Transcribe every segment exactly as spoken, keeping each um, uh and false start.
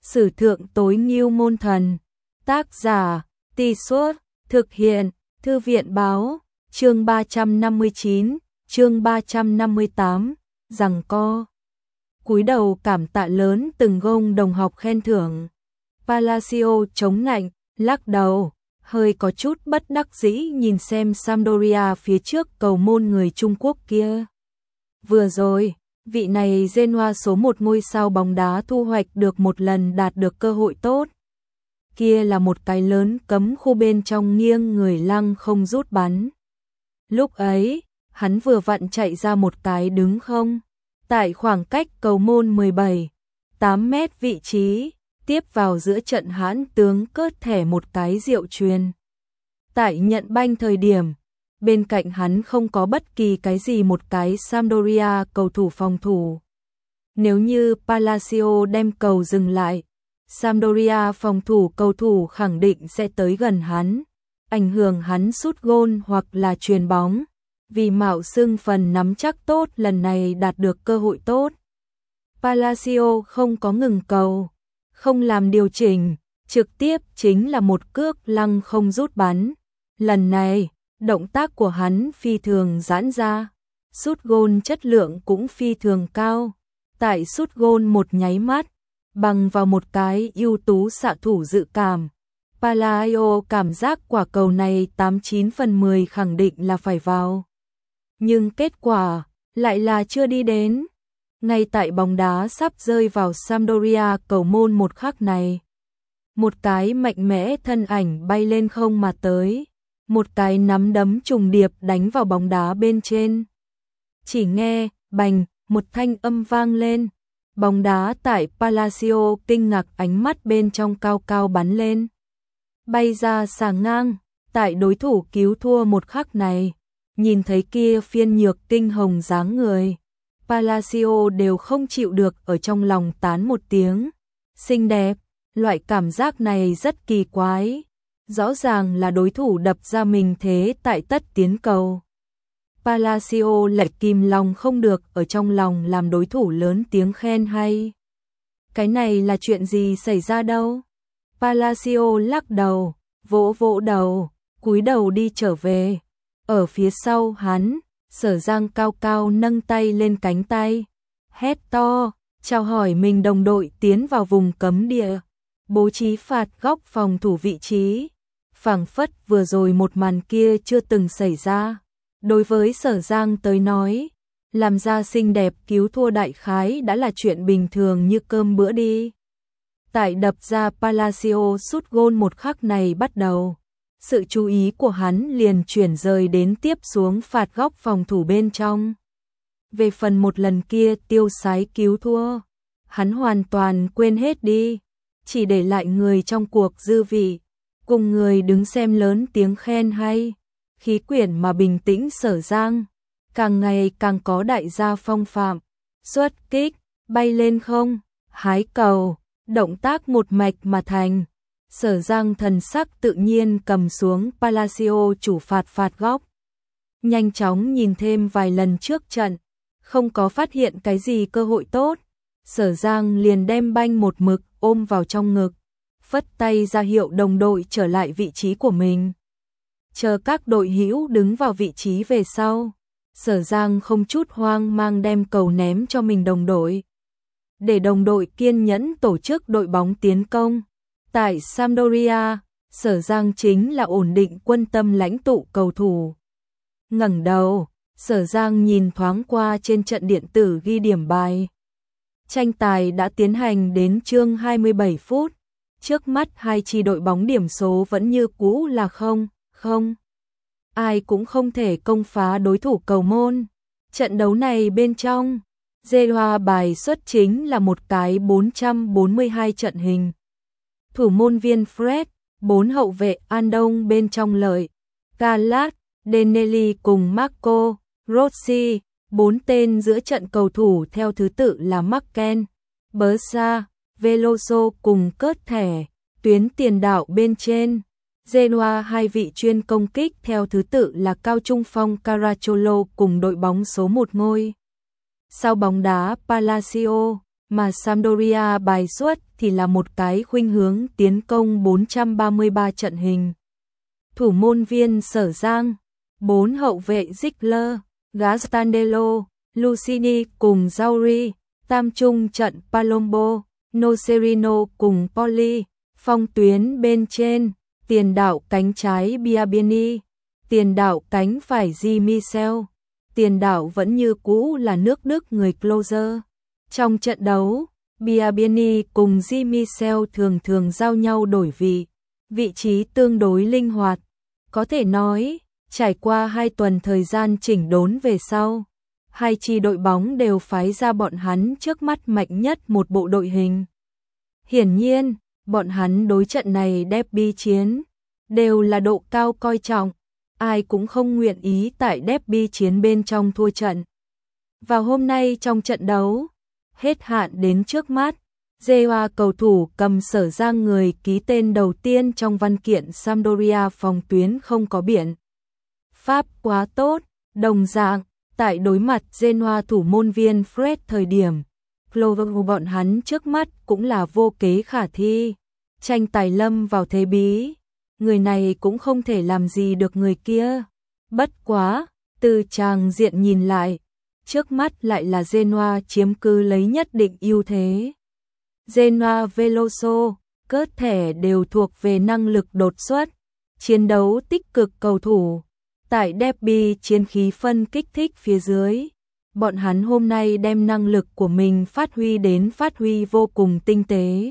Sử thượng tối ngưu môn thần. Tác giả, Tì Suốt, thực hiện, Thư viện báo, chương ba trăm năm mươi chín, chương ba trăm năm mươi tám, giằng co. Cúi đầu cảm tạ lớn từng gông đồng học khen thưởng. Palacio chống nạnh, lắc đầu, hơi có chút bất đắc dĩ nhìn xem Sampdoria phía trước cầu môn người Trung Quốc kia. Vừa rồi, vị này Genoa số một ngôi sao bóng đá thu hoạch được một lần đạt được cơ hội tốt. Kia là một cái lớn cấm khu bên trong nghiêng người lăng không rút bắn. Lúc ấy, hắn vừa vặn chạy ra một cái đứng không. Tại khoảng cách cầu môn mười bảy, tám mét vị trí, tiếp vào giữa trận hãn tướng cớt thẻ một cái diệu truyền. Tại nhận banh thời điểm, bên cạnh hắn không có bất kỳ cái gì một cái Sampdoria cầu thủ phòng thủ. Nếu như Palacio đem cầu dừng lại, Sampdoria phòng thủ cầu thủ khẳng định sẽ tới gần hắn, ảnh hưởng hắn sút gôn hoặc là chuyền bóng, vì mạo xưng phần nắm chắc tốt lần này đạt được cơ hội tốt. Palacio không có ngừng cầu, không làm điều chỉnh, trực tiếp chính là một cước lăng không rút bắn. Lần này, động tác của hắn phi thường giãn ra, sút gôn chất lượng cũng phi thường cao. Tại sút gôn một nháy mắt, bằng vào một cái ưu tú xạ thủ dự cảm, Palacio cảm giác quả cầu này tám chín phần mười khẳng định là phải vào. Nhưng kết quả lại là chưa đi đến. Ngay tại bóng đá sắp rơi vào Sampdoria cầu môn một khắc này, một cái mạnh mẽ thân ảnh bay lên không mà tới, một cái nắm đấm trùng điệp đánh vào bóng đá bên trên. Chỉ nghe bành một thanh âm vang lên, bóng đá tại Palacio kinh ngạc ánh mắt bên trong cao cao bắn lên, bay ra sàng ngang. Tại đối thủ cứu thua một khắc này, nhìn thấy kia phiên nhược kinh hồng dáng người, Palacio đều không chịu được ở trong lòng tán một tiếng. Xinh đẹp, loại cảm giác này rất kỳ quái. Rõ ràng là đối thủ đập ra mình thế tại tất tiến cầu. Palacio lại kìm lòng không được ở trong lòng làm đối thủ lớn tiếng khen hay. Cái này là chuyện gì xảy ra đâu? Palacio lắc đầu, vỗ vỗ đầu, cúi đầu đi trở về. Ở phía sau hắn, Sở Giang cao cao nâng tay lên cánh tay, hét to, chào hỏi mình đồng đội tiến vào vùng cấm địa, bố trí phạt góc phòng thủ vị trí. Phảng phất vừa rồi một màn kia chưa từng xảy ra. Đối với Sở Giang tới nói, làm ra xinh đẹp cứu thua đại khái đã là chuyện bình thường như cơm bữa đi. Tại đập ra Palacio sút gôn một khắc này bắt đầu, sự chú ý của hắn liền chuyển rời đến tiếp xuống phạt góc phòng thủ bên trong. Về phần một lần kia tiêu sái cứu thua, hắn hoàn toàn quên hết đi, chỉ để lại người trong cuộc dư vị, cùng người đứng xem lớn tiếng khen hay. Khí quyển mà bình tĩnh Sở Giang, càng ngày càng có đại gia phong phạm, xuất kích, bay lên không, hái cầu, động tác một mạch mà thành. Sở Giang thần sắc tự nhiên cầm xuống Palacio chủ phạt phạt góc. Nhanh chóng nhìn thêm vài lần trước trận, không có phát hiện cái gì cơ hội tốt. Sở Giang liền đem banh một mực ôm vào trong ngực, phất tay ra hiệu đồng đội trở lại vị trí của mình. Chờ các đội hữu đứng vào vị trí về sau, Sở Giang không chút hoang mang đem cầu ném cho mình đồng đội, để đồng đội kiên nhẫn tổ chức đội bóng tiến công. Tại Sampdoria, Sở Giang chính là ổn định quân tâm lãnh tụ cầu thủ. Ngẩng đầu, Sở Giang nhìn thoáng qua trên trận điện tử ghi điểm bài. Tranh tài đã tiến hành đến chương hai mươi bảy phút, trước mắt hai chi đội bóng điểm số vẫn như cũ là không, không. Ai cũng không thể công phá đối thủ cầu môn. Trận đấu này bên trong, Genoa bài xuất chính là một cái bốn trăm bốn mươi hai trận hình. Thủ môn viên Fred, bốn hậu vệ Andong bên trong lợi, Galat, Denelli cùng Marco, Rossi, bốn tên giữa trận cầu thủ theo thứ tự là Marken, Bersa, Veloso cùng cớt thẻ. Tuyến tiền đạo bên trên, Genoa hai vị chuyên công kích theo thứ tự là cao trung phong Caracciolo cùng đội bóng số một ngôi. Sau bóng đá Palacio, mà Sampdoria bài xuất thì là một cái khuynh hướng tiến công bốn trăm ba mươi ba trận hình. Thủ môn viên Sở Giang, bốn hậu vệ Ziegler, Gastandello, Lucini cùng Zauri, tam trung trận Palombo, Nocerino cùng Poli, phong tuyến bên trên, tiền đạo cánh trái Biabiani, tiền đạo cánh phải Di Michel, tiền đạo vẫn như cũ là nước Đức người Closer. Trong trận đấu, Biabiani cùng Di Michel thường thường giao nhau đổi vị, vị trí tương đối linh hoạt. Có thể nói, trải qua hai tuần thời gian chỉnh đốn về sau, hai chi đội bóng đều phái ra bọn hắn trước mắt mạnh nhất một bộ đội hình. Hiển nhiên, bọn hắn đối trận này derby chiến, đều là độ cao coi trọng, ai cũng không nguyện ý tại derby chiến bên trong thua trận. Vào hôm nay trong trận đấu, hết hạn đến trước mắt, giê o a cầu thủ cầm Sở Giang người ký tên đầu tiên trong văn kiện Sampdoria phòng tuyến không có biện pháp quá tốt, đồng dạng, tại đối mặt Genoa thủ môn viên Fred thời điểm, Clover bọn hắn trước mắt cũng là vô kế khả thi, tranh tài lâm vào thế bí, người này cũng không thể làm gì được người kia. Bất quá, từ tràng diện nhìn lại, trước mắt lại là Genoa chiếm cứ lấy nhất định ưu thế. Genoa Veloso, cớt thẻ đều thuộc về năng lực đột xuất, chiến đấu tích cực cầu thủ. Tại derby chiến khí phân kích thích phía dưới, bọn hắn hôm nay đem năng lực của mình phát huy đến phát huy vô cùng tinh tế.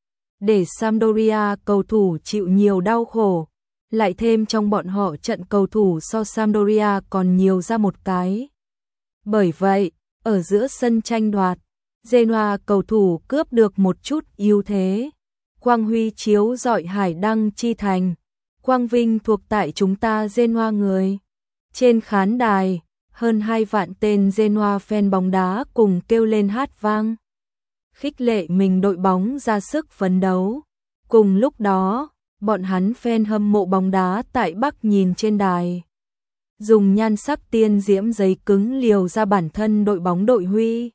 Để Sampdoria cầu thủ chịu nhiều đau khổ, lại thêm trong bọn họ trận cầu thủ so Sampdoria còn nhiều ra một cái. Bởi vậy, ở giữa sân tranh đoạt, Genoa cầu thủ cướp được một chút ưu thế. Quang huy chiếu rọi hải đăng chi thành, quang vinh thuộc tại chúng ta Genoa người. Trên khán đài, hơn hai vạn tên Genoa fan bóng đá cùng kêu lên hát vang, khích lệ mình đội bóng ra sức phấn đấu. Cùng lúc đó, bọn hắn fan hâm mộ bóng đá tại Bắc nhìn trên đài, dùng nhan sắc tiên diễm giấy cứng liều ra bản thân đội bóng đội huy.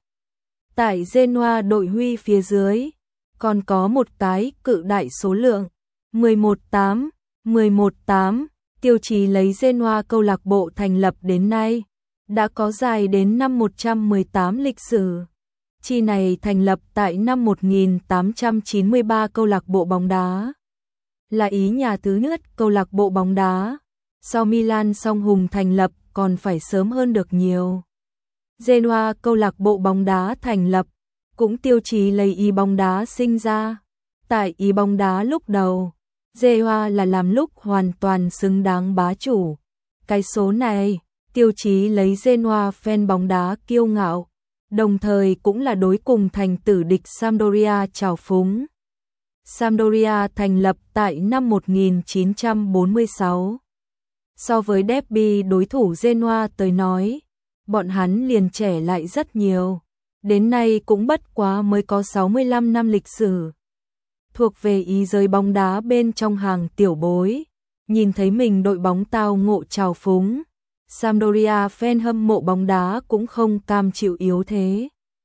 Tại Genoa đội huy phía dưới, còn có một cái cự đại số lượng mười một tám, mười một tám, tiêu chí lấy Genoa câu lạc bộ thành lập đến nay, đã có dài đến năm một trăm mười tám lịch sử. Chi này thành lập tại năm một nghìn tám trăm chín mươi ba câu lạc bộ bóng đá, là ý nhà thứ nhất câu lạc bộ bóng đá, sau Milan song hùng thành lập còn phải sớm hơn được nhiều. Genoa câu lạc bộ bóng đá thành lập, cũng tiêu chí lấy ý bóng đá sinh ra. Tại ý bóng đá lúc đầu, Genoa là làm lúc hoàn toàn xứng đáng bá chủ. Cái số này, tiêu chí lấy Genoa fan bóng đá kiêu ngạo, đồng thời cũng là đối cùng thành tử địch Sampdoria trào phúng. Sampdoria thành lập tại năm một nghìn chín trăm bốn mươi sáu. So với derby đối thủ Genoa tới nói, bọn hắn liền trẻ lại rất nhiều. Đến nay cũng bất quá mới có sáu mươi lăm năm lịch sử. Thuộc về ý giới bóng đá bên trong hàng tiểu bối, nhìn thấy mình đội bóng tao ngộ trào phúng, Sampdoria fan hâm mộ bóng đá cũng không cam chịu yếu thế.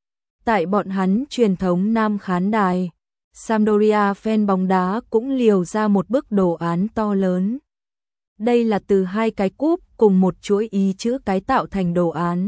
Tại bọn hắn truyền thống nam khán đài, Sampdoria fan bóng đá cũng liều ra một bức đồ án to lớn. Đây là từ hai cái cúp cùng một chuỗi ý chữ cái tạo thành đồ án.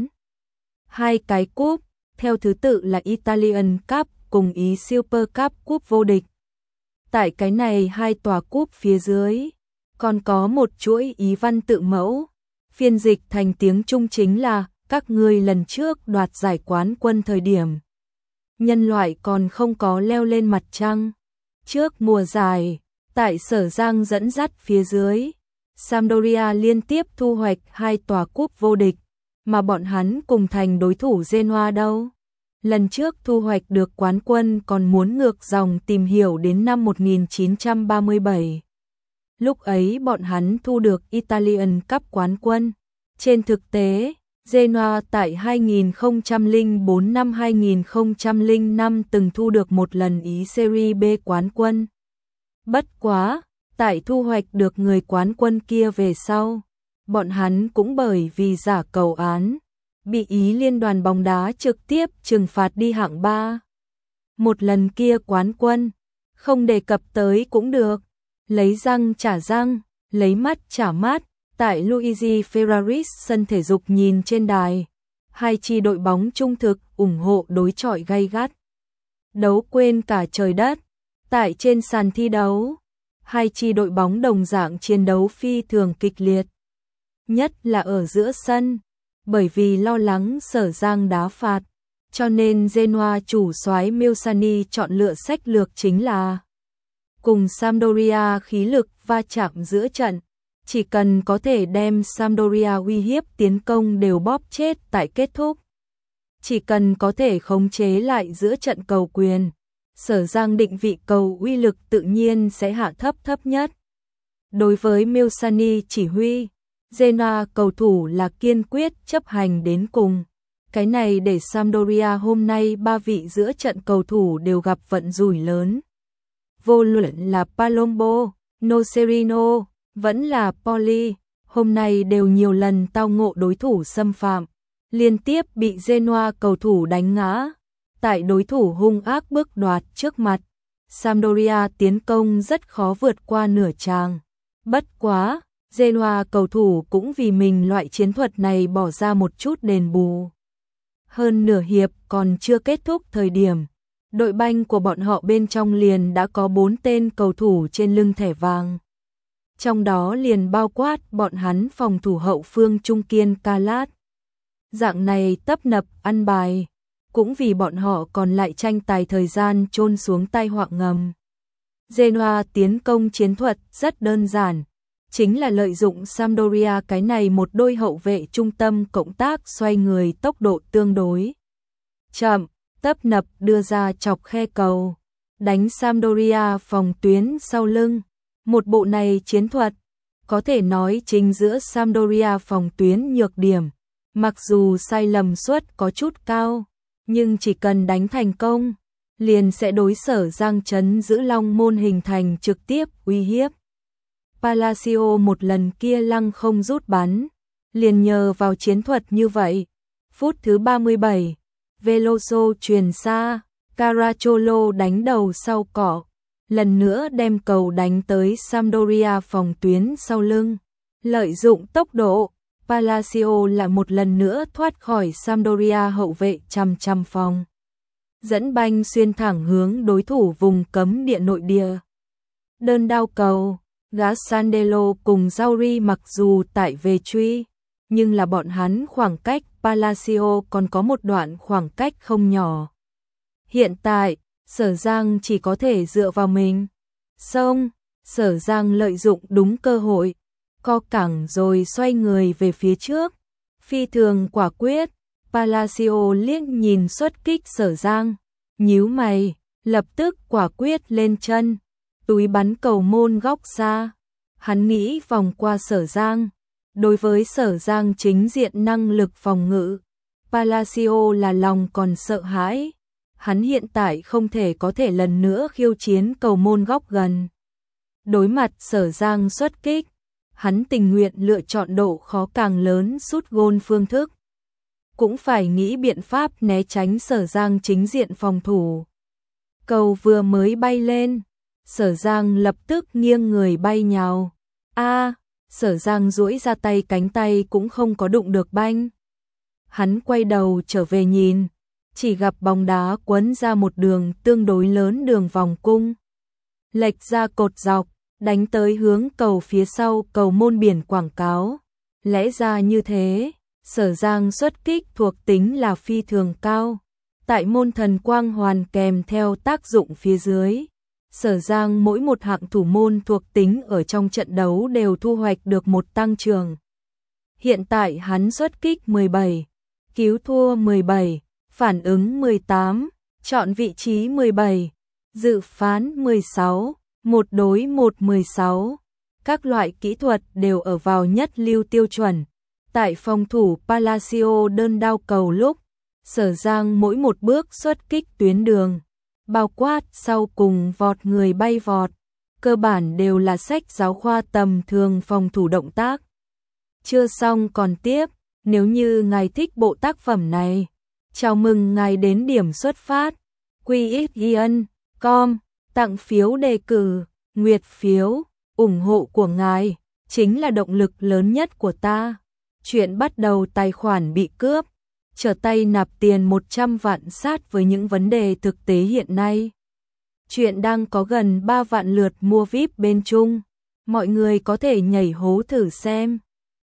Hai cái cúp, theo thứ tự là Italian Cup cùng ý Super Cup cúp vô địch. Tại cái này hai tòa cúp phía dưới, còn có một chuỗi ý văn tự mẫu, phiên dịch thành tiếng Trung chính là các ngươi lần trước đoạt giải quán quân thời điểm. Nhân loại còn không có leo lên mặt trăng. Trước mùa giải, tại Sở Giang dẫn dắt phía dưới, Sampdoria liên tiếp thu hoạch hai tòa cúp vô địch, mà bọn hắn cùng thành đối thủ Genoa đâu. Lần trước thu hoạch được quán quân còn muốn ngược dòng tìm hiểu đến năm một nghìn chín trăm ba mươi bảy. Lúc ấy bọn hắn thu được Italian Cup quán quân. Trên thực tế, Genoa tại hai nghìn không trăm lẻ bốn năm hai nghìn không trăm lẻ năm từng thu được một lần ý Serie B quán quân. Bất quá, tại thu hoạch được người quán quân kia về sau, bọn hắn cũng bởi vì giả cầu án, bị ý liên đoàn bóng đá trực tiếp trừng phạt đi hạng ba. một lần kia quán quân, không đề cập tới cũng được, lấy răng trả răng, lấy mắt trả mắt, tại Luigi Ferraris sân thể dục nhìn trên đài, hai chi đội bóng trung thực ủng hộ đối chọi gay gắt. Đấu quên cả trời đất, tại trên sàn thi đấu, hai chi đội bóng đồng dạng chiến đấu phi thường kịch liệt. Nhất là ở giữa sân, bởi vì lo lắng Sở Giang đá phạt, cho nên Genoa chủ soái Milsani chọn lựa sách lược chính là cùng Sampdoria khí lực va chạm giữa trận, chỉ cần có thể đem Sampdoria uy hiếp tiến công đều bóp chết tại kết thúc. Chỉ cần có thể khống chế lại giữa trận cầu quyền, Sở Giang định vị cầu uy lực tự nhiên sẽ hạ thấp thấp nhất. Đối với Milsani chỉ huy, Genoa cầu thủ là kiên quyết chấp hành đến cùng. Cái này để Sampdoria hôm nay ba vị giữa trận cầu thủ đều gặp vận rủi lớn. Vô luận là Palombo, Nocerino, vẫn là Poli, hôm nay đều nhiều lần tao ngộ đối thủ xâm phạm, liên tiếp bị Genoa cầu thủ đánh ngã. Tại đối thủ hung ác bước đoạt trước mặt, Sampdoria tiến công rất khó vượt qua nửa tràng. Bất quá, Genoa cầu thủ cũng vì mình loại chiến thuật này bỏ ra một chút đền bù. Hơn nửa hiệp còn chưa kết thúc thời điểm, đội banh của bọn họ bên trong liền đã có bốn tên cầu thủ trên lưng thẻ vàng. Trong đó liền bao quát bọn hắn phòng thủ hậu phương trung kiên Kalat. Dạng này tấp nập ăn bài, cũng vì bọn họ còn lại tranh tài thời gian chôn xuống tai họa ngầm. Genoa tiến công chiến thuật rất đơn giản, chính là lợi dụng Sampdoria cái này một đôi hậu vệ trung tâm cộng tác xoay người tốc độ tương đối chậm, tấp nập đưa ra chọc khe cầu, đánh Sampdoria phòng tuyến sau lưng. Một bộ này chiến thuật, có thể nói chính giữa Sampdoria phòng tuyến nhược điểm, mặc dù sai lầm suất có chút cao, nhưng chỉ cần đánh thành công, liền sẽ đối Sở Giang trấn giữ long môn hình thành trực tiếp uy hiếp. Palacio một lần kia lăng không rút bắn, liền nhờ vào chiến thuật như vậy. Phút thứ ba mươi bảy, Veloso truyền xa, Caracciolo đánh đầu sau cỏ, lần nữa đem cầu đánh tới Sampdoria phòng tuyến sau lưng. Lợi dụng tốc độ, Palacio lại một lần nữa thoát khỏi Sampdoria hậu vệ chằm chằm phòng. Dẫn banh xuyên thẳng hướng đối thủ vùng cấm địa nội địa. Đơn đao cầu, Gassandelo cùng Zauri mặc dù tại về truy, nhưng là bọn hắn khoảng cách Palacio còn có một đoạn khoảng cách không nhỏ. Hiện tại, Sở Giang chỉ có thể dựa vào mình. Xong, Sở Giang lợi dụng đúng cơ hội, co cẳng rồi xoay người về phía trước. Phi thường quả quyết, Palacio liếc nhìn xuất kích Sở Giang, nhíu mày, lập tức quả quyết lên chân, túi bắn cầu môn góc xa. Hắn nghĩ vòng qua Sở Giang. Đối với Sở Giang chính diện năng lực phòng ngự, Palacio là lòng còn sợ hãi. Hắn hiện tại không thể có thể lần nữa khiêu chiến cầu môn góc gần. Đối mặt Sở Giang xuất kích, hắn tình nguyện lựa chọn độ khó càng lớn sút gôn phương thức. Cũng phải nghĩ biện pháp né tránh Sở Giang chính diện phòng thủ. Cầu vừa mới bay lên, Sở Giang lập tức nghiêng người bay nhào. A, à, Sở Giang duỗi ra tay, cánh tay cũng không có đụng được banh. Hắn quay đầu trở về nhìn, chỉ gặp bóng đá quấn ra một đường tương đối lớn đường vòng cung. Lệch ra cột dọc, đánh tới hướng cầu phía sau cầu môn biển quảng cáo. Lẽ ra như thế, Sở Giang xuất kích thuộc tính là phi thường cao. Tại môn thần quang hoàn kèm theo tác dụng phía dưới, Sở Giang mỗi một hạng thủ môn thuộc tính ở trong trận đấu đều thu hoạch được một tăng trưởng. Hiện tại hắn xuất kích mười bảy, cứu thua mười bảy, phản ứng mười tám, chọn vị trí mười bảy, dự phán mười sáu, một đối một mười sáu. Các loại kỹ thuật đều ở vào nhất lưu tiêu chuẩn. Tại phòng thủ Palacio đơn đao cầu lúc, Sở Giang mỗi một bước xuất kích tuyến đường, bao quát sau cùng vọt người bay vọt, cơ bản đều là sách giáo khoa tầm thường phòng thủ động tác. Chưa xong còn tiếp, nếu như ngài thích bộ tác phẩm này, chào mừng ngài đến điểm xuất phát quy ích yên com tặng phiếu đề cử, nguyệt phiếu, ủng hộ của ngài chính là động lực lớn nhất của ta. Chuyện bắt đầu tài khoản bị cướp, trở tay nạp tiền một trăm vạn sát với những vấn đề thực tế hiện nay. Chuyện đang có gần ba vạn lượt mua vi ai pi bên Trung, mọi người có thể nhảy hố thử xem.